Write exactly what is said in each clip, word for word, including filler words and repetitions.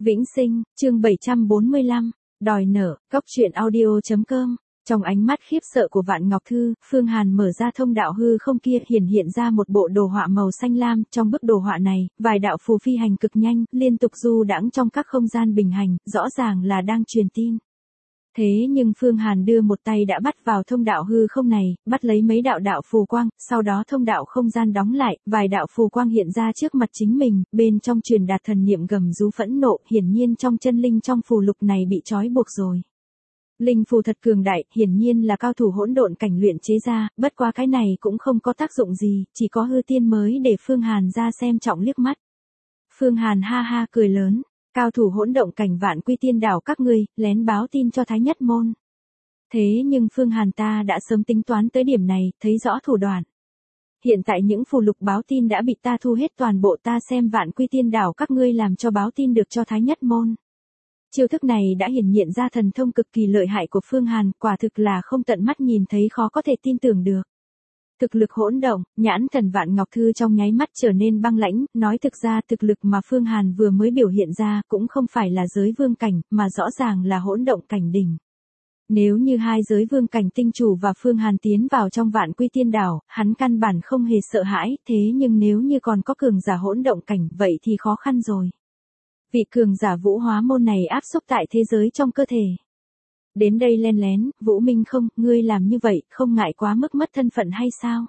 Vĩnh Sinh, chương bảy trăm bốn mươi lăm, đòi nợ, góc truyện audio.com. Trong ánh mắt khiếp sợ của Vạn Ngọc Thư, Phương Hàn mở ra thông đạo hư không kia, hiển hiện ra một bộ đồ họa màu xanh lam. Trong bức đồ họa này, vài đạo phù phi hành cực nhanh, liên tục du đãng trong các không gian bình hành, rõ ràng là đang truyền tin. Thế nhưng Phương Hàn đưa một tay đã bắt vào thông đạo hư không này, bắt lấy mấy đạo đạo phù quang, sau đó thông đạo không gian đóng lại, vài đạo phù quang hiện ra trước mặt chính mình, bên trong truyền đạt thần niệm gầm rú phẫn nộ, hiển nhiên trong chân linh trong phù lục này bị trói buộc rồi. Linh phù thật cường đại, hiển nhiên là cao thủ hỗn độn cảnh luyện chế ra, bất quá cái này cũng không có tác dụng gì, chỉ có hư tiên mới để Phương Hàn ra xem trọng liếc mắt. Phương Hàn ha ha cười lớn. Cao thủ hỗn động cảnh Vạn Quy Tiên Đảo các ngươi, lén báo tin cho Thái Nhất Môn. Thế nhưng Phương Hàn ta đã sớm tính toán tới điểm này, thấy rõ thủ đoạn. Hiện tại những phù lục báo tin đã bị ta thu hết toàn bộ, ta xem Vạn Quy Tiên Đảo các ngươi làm cho báo tin được cho Thái Nhất Môn. Chiêu thức này đã hiển hiện ra thần thông cực kỳ lợi hại của Phương Hàn, quả thực là không tận mắt nhìn thấy khó có thể tin tưởng được. Thực lực hỗn động, nhãn thần Vạn Ngọc Thư trong nháy mắt trở nên băng lãnh, nói thực ra thực lực mà Phương Hàn vừa mới biểu hiện ra cũng không phải là giới vương cảnh, mà rõ ràng là hỗn động cảnh đỉnh. Nếu như hai giới vương cảnh tinh chủ và Phương Hàn tiến vào trong Vạn Quy Tiên Đảo, hắn căn bản không hề sợ hãi, thế nhưng nếu như còn có cường giả hỗn động cảnh, vậy thì khó khăn rồi. Vị cường giả vũ hóa môn này áp xúc tại thế giới trong cơ thể. Đến đây len lén, Vũ Minh không, ngươi làm như vậy, không ngại quá mức mất thân phận hay sao?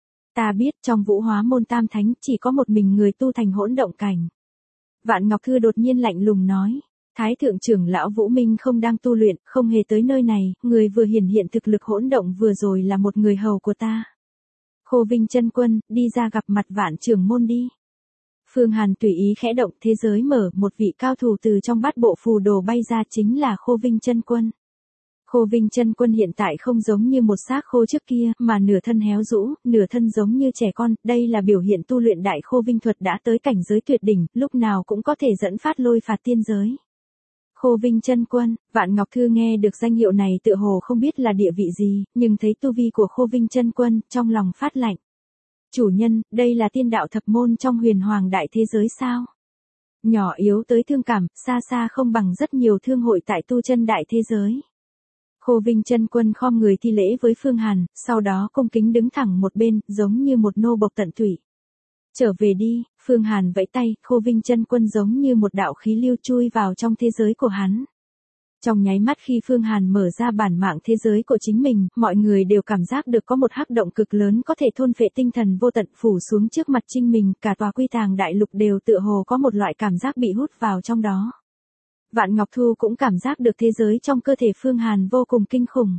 Ta biết trong vũ hóa môn tam thánh chỉ có một mình người tu thành hỗn động cảnh. Vạn Ngọc Thư đột nhiên lạnh lùng nói, Thái thượng trưởng lão Vũ Minh không đang tu luyện, không hề tới nơi này, người vừa hiển hiện thực lực hỗn động vừa rồi là một người hầu của ta. Khô Vinh chân quân, đi ra gặp mặt Vạn trưởng môn đi. Phương Hàn tùy ý khẽ động, thế giới mở, một vị cao thủ từ trong bát bộ phù đồ bay ra, chính là Khô Vinh chân quân. Khô Vinh chân quân hiện tại không giống như một xác khô trước kia, mà nửa thân héo rũ, nửa thân giống như trẻ con, đây là biểu hiện tu luyện đại Khô Vinh thuật đã tới cảnh giới tuyệt đỉnh, lúc nào cũng có thể dẫn phát lôi phạt tiên giới. Khô Vinh chân quân, Vạn Ngọc Thư nghe được danh hiệu này tựa hồ không biết là địa vị gì, nhưng thấy tu vi của Khô Vinh chân quân, trong lòng phát lạnh. Chủ nhân, đây là tiên đạo thập môn trong huyền hoàng đại thế giới sao? Nhỏ yếu tới thương cảm, xa xa không bằng rất nhiều thương hội tại tu chân đại thế giới. Khô Vinh chân quân khom người thi lễ với Phương Hàn, sau đó cung kính đứng thẳng một bên, giống như một nô bộc tận tụy. Trở về đi, Phương Hàn vẫy tay, Khô Vinh chân quân giống như một đạo khí lưu chui vào trong thế giới của hắn. Trong nháy mắt khi Phương Hàn mở ra bản mạng thế giới của chính mình, mọi người đều cảm giác được có một hắc động cực lớn có thể thôn phệ tinh thần vô tận phủ xuống trước mặt chính mình, cả tòa Quy Tàng đại lục đều tựa hồ có một loại cảm giác bị hút vào trong đó. Vạn Ngọc Thu cũng cảm giác được thế giới trong cơ thể Phương Hàn vô cùng kinh khủng.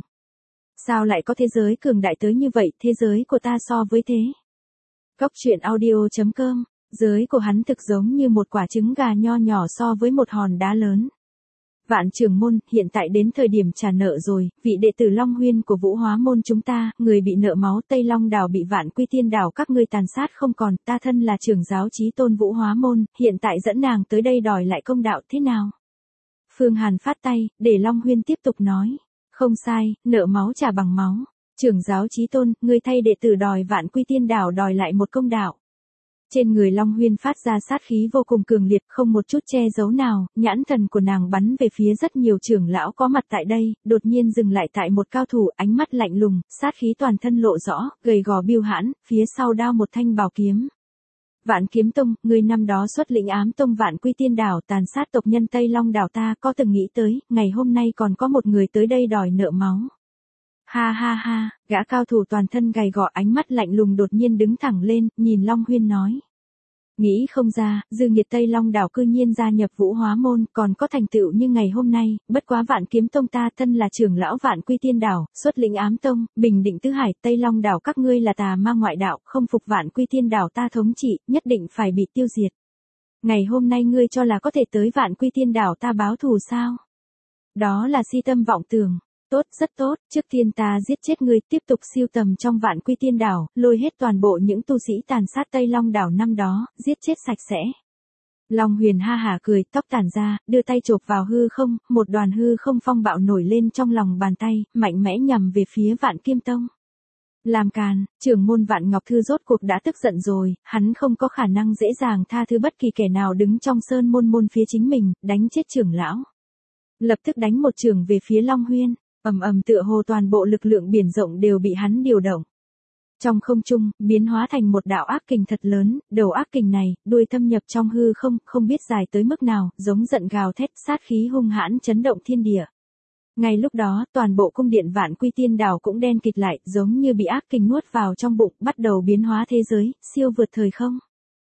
Sao lại có thế giới cường đại tới như vậy, thế giới của ta so với thế? Góc truyện audio.com, giới của hắn thực giống như một quả trứng gà nho nhỏ so với một hòn đá lớn. Vạn trưởng môn, hiện tại đến thời điểm trả nợ rồi, vị đệ tử Long Huyên của vũ hóa môn chúng ta, người bị nợ máu Tây Long đảo bị Vạn Quy Tiên đảo các ngươi tàn sát không còn, ta thân là trưởng giáo chí tôn vũ hóa môn, hiện tại dẫn nàng tới đây đòi lại công đạo thế nào? Phương Hàn phát tay, để Long Huyên tiếp tục nói. Không sai, nợ máu trả bằng máu. Trưởng giáo chí tôn, ngươi thay đệ tử đòi Vạn Quy Tiên đảo đòi lại một công đạo. Trên người Long Huyên phát ra sát khí vô cùng cường liệt, không một chút che giấu nào, nhãn thần của nàng bắn về phía rất nhiều trưởng lão có mặt tại đây, đột nhiên dừng lại tại một cao thủ, ánh mắt lạnh lùng, sát khí toàn thân lộ rõ, gầy gò biêu hãn, phía sau đao một thanh bảo kiếm. Vạn Kiếm Tông, người năm đó xuất lĩnh ám tông Vạn Quy Tiên đảo tàn sát tộc nhân Tây Long đảo ta có từng nghĩ tới, ngày hôm nay còn có một người tới đây đòi nợ máu. Ha ha ha, gã cao thủ toàn thân gầy gò ánh mắt lạnh lùng đột nhiên đứng thẳng lên, nhìn Long Huyên nói. Nghĩ không ra, dư nghiệt Tây Long đảo cư nhiên gia nhập vũ hóa môn, còn có thành tựu như ngày hôm nay, bất quá Vạn Kiếm Tông ta thân là trưởng lão Vạn Quy Tiên đảo, xuất lĩnh ám tông, bình định tứ hải, Tây Long đảo các ngươi là tà ma ngoại đạo, không phục Vạn Quy Tiên đảo ta thống trị, nhất định phải bị tiêu diệt. Ngày hôm nay ngươi cho là có thể tới Vạn Quy Tiên đảo ta báo thù sao? Đó là si tâm vọng tưởng. Tốt, rất tốt, trước tiên ta giết chết ngươi, tiếp tục siêu tầm trong Vạn Quy Tiên đảo, lôi hết toàn bộ những tu sĩ tàn sát Tây Long đảo năm đó, giết chết sạch sẽ. Long Huyền ha hả cười, tóc tản ra, đưa tay chộp vào hư không, một đoàn hư không phong bạo nổi lên trong lòng bàn tay, mạnh mẽ nhằm về phía Vạn Kiếm Tông. Làm càn, trưởng môn Vạn Ngọc Thư rốt cuộc đã tức giận rồi, hắn không có khả năng dễ dàng tha thứ bất kỳ kẻ nào đứng trong sơn môn môn phía chính mình, đánh chết trưởng lão. Lập tức đánh một trường về phía Long Huyên, ầm ầm tựa hồ toàn bộ lực lượng biển rộng đều bị hắn điều động. Trong không trung, biến hóa thành một đạo ác kình thật lớn, đầu ác kình này, đuôi thâm nhập trong hư không, không biết dài tới mức nào, giống giận gào thét, sát khí hung hãn chấn động thiên địa. Ngay lúc đó, toàn bộ cung điện Vạn Quy Tiên Đảo cũng đen kịt lại, giống như bị ác kình nuốt vào trong bụng, bắt đầu biến hóa thế giới, siêu vượt thời không.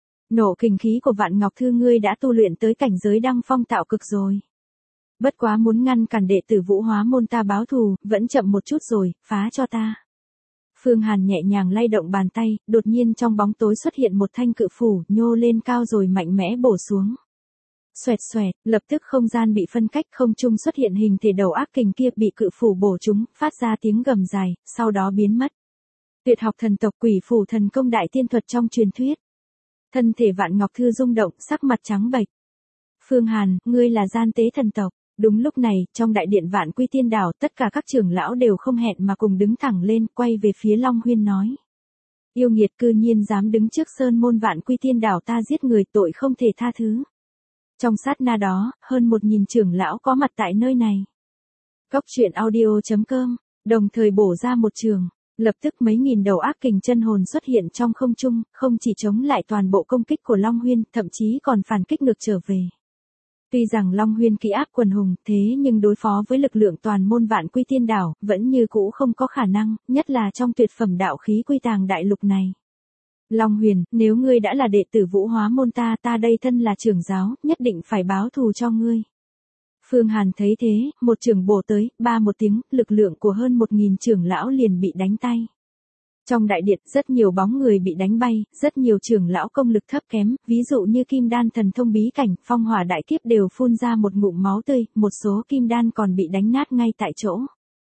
Nộ kình khí của Vạn Ngọc Thư ngươi đã tu luyện tới cảnh giới đăng phong tạo cực rồi. Bất quá muốn ngăn cản đệ tử Vũ Hóa môn ta báo thù, vẫn chậm một chút rồi, phá cho ta. Phương Hàn nhẹ nhàng lay động bàn tay, đột nhiên trong bóng tối xuất hiện một thanh cự phủ, nhô lên cao rồi mạnh mẽ bổ xuống. Xoẹt xoẹt, lập tức không gian bị phân cách, không trung xuất hiện hình thể đầu ác kình kia bị cự phủ bổ trúng, phát ra tiếng gầm dài, sau đó biến mất. Tuyệt học thần tộc Quỷ Phủ thần công đại tiên thuật trong truyền thuyết. Thân thể Vạn Ngọc Thư rung động, sắc mặt trắng bệch. Phương Hàn, ngươi là gian tế thần tộc. Đúng lúc này, trong đại điện Vạn Quy Tiên Đảo, tất cả các trưởng lão đều không hẹn mà cùng đứng thẳng lên, quay về phía Long Huyên nói. Yêu nghiệt cư nhiên dám đứng trước sơn môn Vạn Quy Tiên Đảo ta giết người, tội không thể tha thứ. Trong sát na đó, hơn một nghìn trưởng lão có mặt tại nơi này. Góc truyện audio chấm com, đồng thời bổ ra một trường, lập tức mấy nghìn đầu ác kình chân hồn xuất hiện trong không trung, không chỉ chống lại toàn bộ công kích của Long Huyên, thậm chí còn phản kích ngược trở về. Tuy rằng Long Huyên kỹ áp quần hùng, thế nhưng đối phó với lực lượng toàn môn Vạn Quy Tiên Đảo, vẫn như cũ không có khả năng, nhất là trong tuyệt phẩm đạo khí Quy Tàng đại lục này. Long Huyền, nếu ngươi đã là đệ tử Vũ Hóa môn ta, ta đây thân là trưởng giáo, nhất định phải báo thù cho ngươi. Phương Hàn thấy thế, một trường bổ tới, ba một tiếng, lực lượng của hơn một nghìn trưởng lão liền bị đánh tay. Trong đại điện, rất nhiều bóng người bị đánh bay, rất nhiều trưởng lão công lực thấp kém, ví dụ như Kim Đan thần thông bí cảnh, Phong Hỏa đại kiếp đều phun ra một ngụm máu tươi, một số Kim Đan còn bị đánh nát ngay tại chỗ.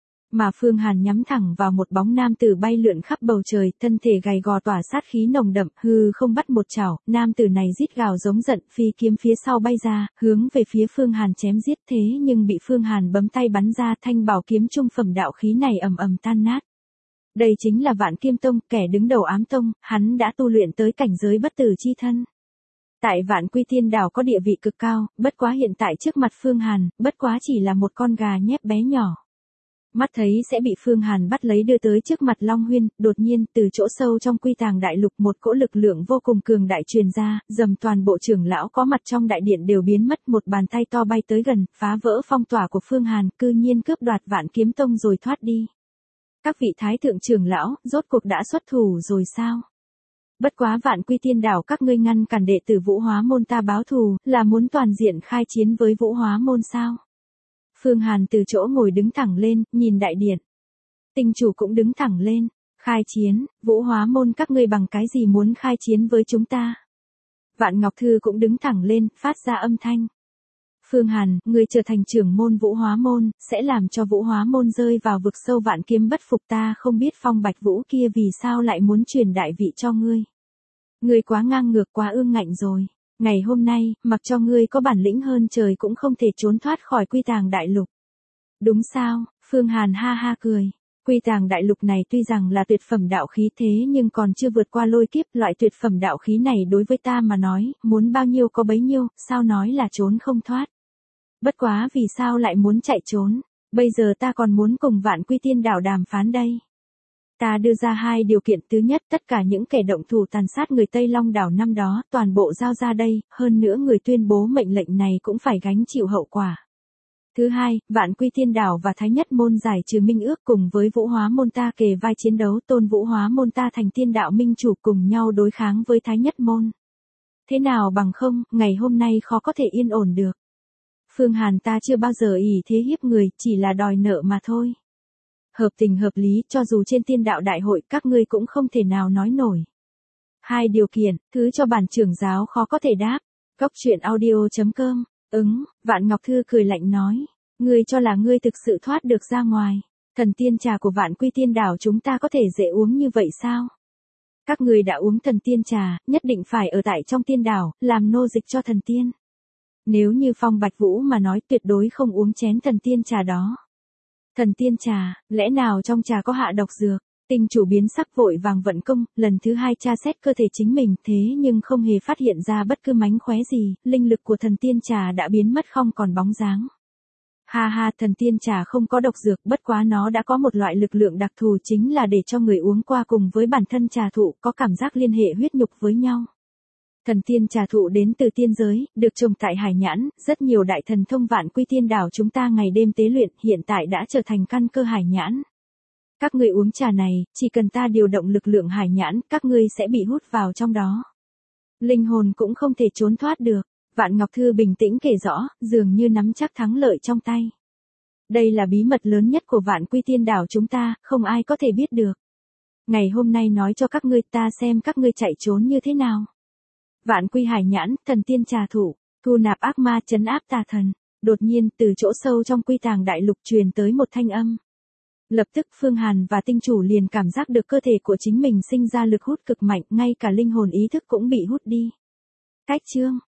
Mà Phương Hàn nhắm thẳng vào một bóng nam tử bay lượn khắp bầu trời, thân thể gầy gò tỏa sát khí nồng đậm, hư không bắt một chảo, nam tử này rít gào giống giận, phi kiếm phía sau bay ra, hướng về phía Phương Hàn chém giết, thế nhưng bị Phương Hàn bấm tay bắn ra, thanh bảo kiếm trung phẩm đạo khí này ầm ầm tan nát. Đây chính là Vạn Kiếm Tông, kẻ đứng đầu Ám Tông, hắn đã tu luyện tới cảnh giới bất tử chi thân. Tại Vạn Quy Tiên Đảo có địa vị cực cao, bất quá hiện tại trước mặt Phương Hàn, bất quá chỉ là một con gà nhép bé nhỏ. Mắt thấy sẽ bị Phương Hàn bắt lấy đưa tới trước mặt Long Huyên, đột nhiên, từ chỗ sâu trong Quy Tàng đại lục một cỗ lực lượng vô cùng cường đại truyền ra, dầm toàn bộ trưởng lão có mặt trong đại điện đều biến mất, một bàn tay to bay tới gần, phá vỡ phong tỏa của Phương Hàn, cư nhiên cướp đoạt Vạn Kiếm Tông rồi thoát đi. Các vị thái thượng trưởng lão, rốt cuộc đã xuất thủ rồi sao? Bất quá Vạn Quy Tiên Đảo các ngươi ngăn cản đệ tử Vũ Hóa môn ta báo thù, là muốn toàn diện khai chiến với Vũ Hóa môn sao? Phương Hàn từ chỗ ngồi đứng thẳng lên, nhìn đại điện. Tinh chủ cũng đứng thẳng lên, khai chiến, Vũ Hóa môn các ngươi bằng cái gì muốn khai chiến với chúng ta? Vạn Ngọc Thư cũng đứng thẳng lên, phát ra âm thanh. Phương Hàn, ngươi trở thành trưởng môn Vũ Hóa môn, sẽ làm cho Vũ Hóa môn rơi vào vực sâu vạn kiếm bất phục, ta không biết Phong Bạch Vũ kia vì sao lại muốn truyền đại vị cho ngươi. Ngươi quá ngang ngược, quá ương ngạnh rồi. Ngày hôm nay, mặc cho ngươi có bản lĩnh hơn trời cũng không thể trốn thoát khỏi Quy Tàng đại lục. Đúng sao? Phương Hàn ha ha cười. Quy Tàng đại lục này tuy rằng là tuyệt phẩm đạo khí thế nhưng còn chưa vượt qua lôi kiếp, loại tuyệt phẩm đạo khí này đối với ta mà nói, muốn bao nhiêu có bấy nhiêu, sao nói là trốn không thoát. Bất quá vì sao lại muốn chạy trốn, bây giờ ta còn muốn cùng Vạn Quy Tiên Đảo đàm phán đây. Ta đưa ra hai điều kiện, thứ nhất, tất cả những kẻ động thủ tàn sát người Tây Long đảo năm đó, toàn bộ giao ra đây, hơn nữa người tuyên bố mệnh lệnh này cũng phải gánh chịu hậu quả. Thứ hai, Vạn Quy Tiên Đảo và Thái Nhất môn giải trừ minh ước cùng với Vũ Hóa môn ta kề vai chiến đấu, tôn Vũ Hóa môn ta thành tiên đạo minh chủ cùng nhau đối kháng với Thái Nhất môn. Thế nào bằng không, ngày hôm nay khó có thể yên ổn được. Phương Hàn, ta chưa bao giờ ỷ thế hiếp người, chỉ là đòi nợ mà thôi. Hợp tình hợp lý, cho dù trên tiên đạo đại hội các ngươi cũng không thể nào nói nổi. Hai điều kiện, thứ cho bản trưởng giáo khó có thể đáp. Góc truyện audio chấm com, ứng, Vạn Ngọc Thư cười lạnh nói. Ngươi cho là ngươi thực sự thoát được ra ngoài. Thần tiên trà của Vạn Quy Tiên Đảo chúng ta có thể dễ uống như vậy sao? Các ngươi đã uống thần tiên trà, nhất định phải ở tại trong tiên đảo, làm nô dịch cho thần tiên. Nếu như Phong Bạch Vũ mà nói tuyệt đối không uống chén thần tiên trà đó. Thần tiên trà, lẽ nào trong trà có hạ độc dược? Tinh chủ biến sắc vội vàng vận công, lần thứ hai tra xét cơ thể chính mình, thế nhưng không hề phát hiện ra bất cứ mánh khóe gì, linh lực của thần tiên trà đã biến mất không còn bóng dáng. Ha ha, thần tiên trà không có độc dược, bất quá nó đã có một loại lực lượng đặc thù, chính là để cho người uống qua cùng với bản thân trà thụ có cảm giác liên hệ huyết nhục với nhau. Thần tiên trà thụ đến từ tiên giới, được trồng tại Hải Nhãn, rất nhiều đại thần thông Vạn Quy Tiên Đảo chúng ta ngày đêm tế luyện, hiện tại đã trở thành căn cơ Hải Nhãn. Các ngươi uống trà này, chỉ cần ta điều động lực lượng Hải Nhãn, các ngươi sẽ bị hút vào trong đó. Linh hồn cũng không thể trốn thoát được. Vạn Ngọc Thư bình tĩnh kể rõ, dường như nắm chắc thắng lợi trong tay. Đây là bí mật lớn nhất của Vạn Quy Tiên Đảo chúng ta, không ai có thể biết được. Ngày hôm nay nói cho các ngươi, ta xem các ngươi chạy trốn như thế nào. Vạn Quy Hải Nhãn, thần tiên trà thủ, thu nạp ác ma trấn áp tà thần. Đột nhiên, từ chỗ sâu trong Quy Tàng Đại Lục truyền tới một thanh âm. Lập tức Phương Hàn và tinh chủ liền cảm giác được cơ thể của chính mình sinh ra lực hút cực mạnh, ngay cả linh hồn ý thức cũng bị hút đi. Cách chương